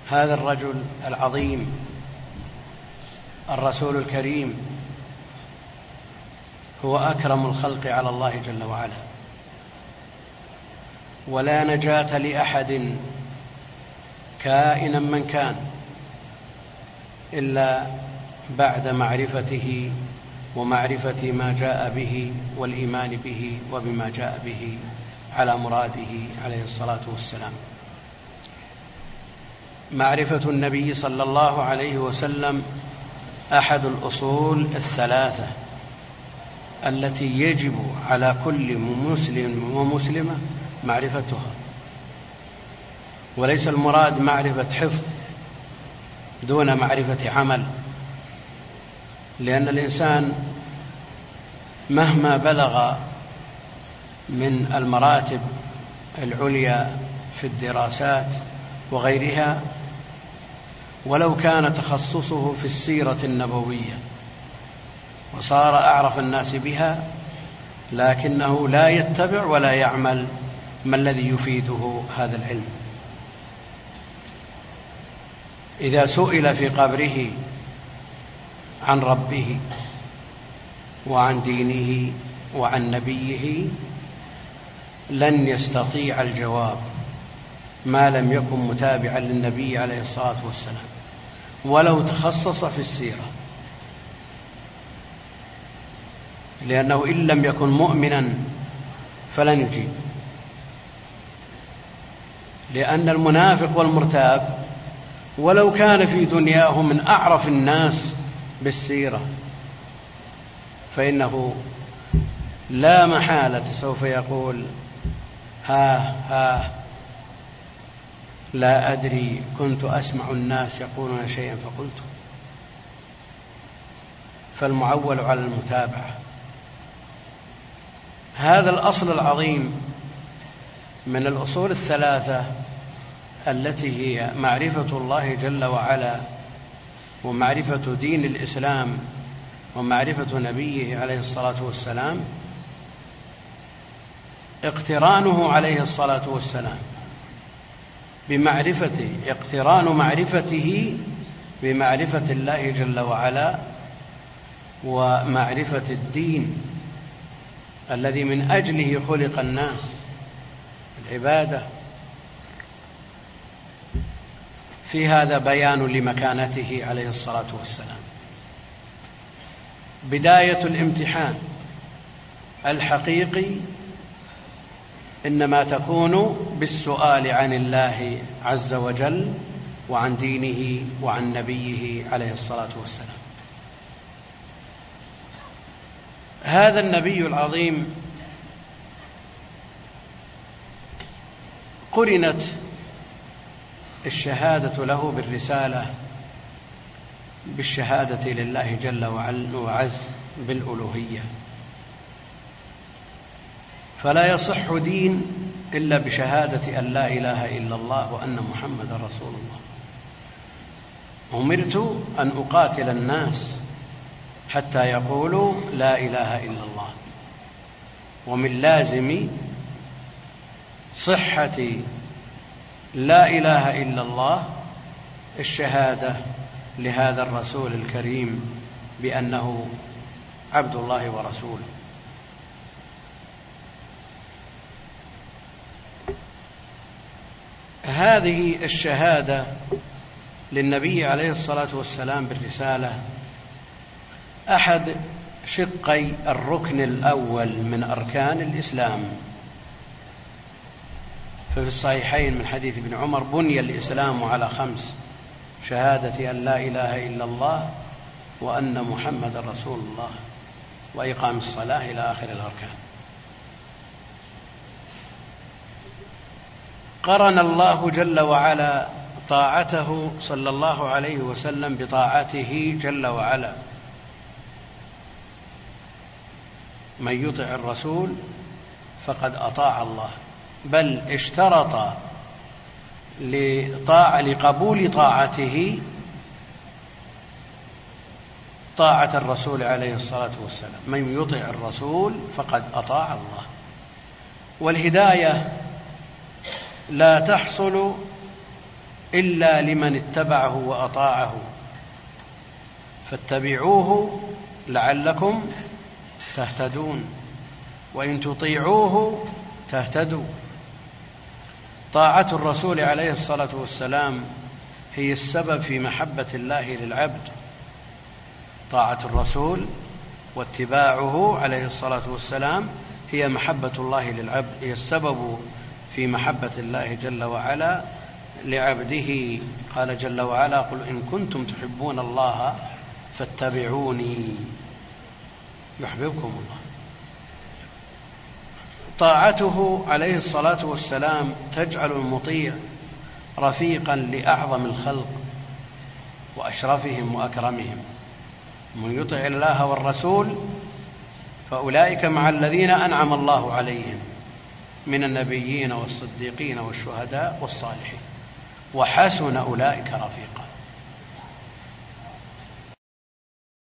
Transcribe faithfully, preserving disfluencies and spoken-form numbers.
هذا الرجل العظيم الرسول الكريم هو أكرم الخلق على الله جل وعلا، ولا نجاة لأحد كائنا من كان إلا بعد معرفته ومعرفة ما جاء به والإيمان به وبما جاء به على مراده عليه الصلاة والسلام. معرفة النبي صلى الله عليه وسلم أحد الأصول الثلاثة التي يجب على كل مسلم ومسلمة معرفتها، وليس المراد معرفة حفظ دون معرفة عمل، لأن الإنسان مهما بلغ من المراتب العليا في الدراسات وغيرها، ولو كان تخصصه في السيرة النبوية وصار أعرف الناس بها، لكنه لا يتبع ولا يعمل ما الذي يفيده هذا العلم. إذا سئل في قبره عن ربه وعن دينه وعن نبيه لن يستطيع الجواب ما لم يكن متابعا للنبي عليه الصلاة والسلام، ولو تخصص في السيرة، لأنه إن لم يكن مؤمنا فلن يجيب. لأن المنافق والمرتاب ولو كان في دنياه من أعرف الناس بالسيرة فإنه لا محالة سوف يقول ها ها لا أدري كنت أسمع الناس يقولون شيئا فقلت. فالمعول على المتابعة. هذا الأصل العظيم من الأصول الثلاثة التي هي معرفة الله جل وعلا ومعرفة دين الإسلام ومعرفة نبيه عليه الصلاة والسلام، اقترانه عليه الصلاة والسلام بمعرفته، اقتران معرفته بمعرفة الله جل وعلا ومعرفة الدين الذي من أجله خلق الناس، العبادة. في هذا بيان لمكانته عليه الصلاة والسلام. بداية الامتحان الحقيقي إنما تكون بالسؤال عن الله عز وجل وعن دينه وعن نبيه عليه الصلاة والسلام. هذا النبي العظيم قرنت الشهادة له بالرسالة بالشهادة لله جل وعز بالألوهية، فلا يصح دين إلا بشهادة أن لا إله إلا الله وأن محمد رسول الله. أمرت أن أقاتل الناس حتى يقولوا لا إله إلا الله. ومن لازم صحة لا إله إلا الله الشهادة لهذا الرسول الكريم بأنه عبد الله ورسوله. هذه الشهادة للنبي عليه الصلاة والسلام بالرسالة أحد شقي الركن الأول من أركان الإسلام. ففي الصحيحين من حديث ابن عمر: بني الإسلام على خمس: شهادة أن لا إله إلا الله وأن محمد رسول الله وإقام الصلاة إلى آخر الأركان. قرن الله جل وعلا طاعته صلى الله عليه وسلم بطاعته جل وعلا. من يطع الرسول فقد أطاع الله، بل اشترط لطاعة لقبول طاعته طاعة الرسول عليه الصلاة والسلام. من يطع الرسول فقد أطاع الله. والهداية لا تحصل إلا لمن اتبعه وأطاعه، فاتبعوه لعلكم تهتدون، وإن تطيعوه تهتدوا. طاعة الرسول عليه الصلاة والسلام هي السبب في محبة الله للعبد. طاعة الرسول واتباعه عليه الصلاة والسلام هي محبة الله للعبد، هي السبب في محبة الله جل وعلا لعبده. قال جل وعلا: قل إن كنتم تحبون الله فاتبعوني يحببكم الله. طاعته عليه الصلاة والسلام تجعل المطيع رفيقا لأعظم الخلق وأشرفهم وأكرمهم. من يطع الله والرسول فأولئك مع الذين أنعم الله عليهم من النبيين والصديقين والشهداء والصالحين، وحسن أولئك رفيقا.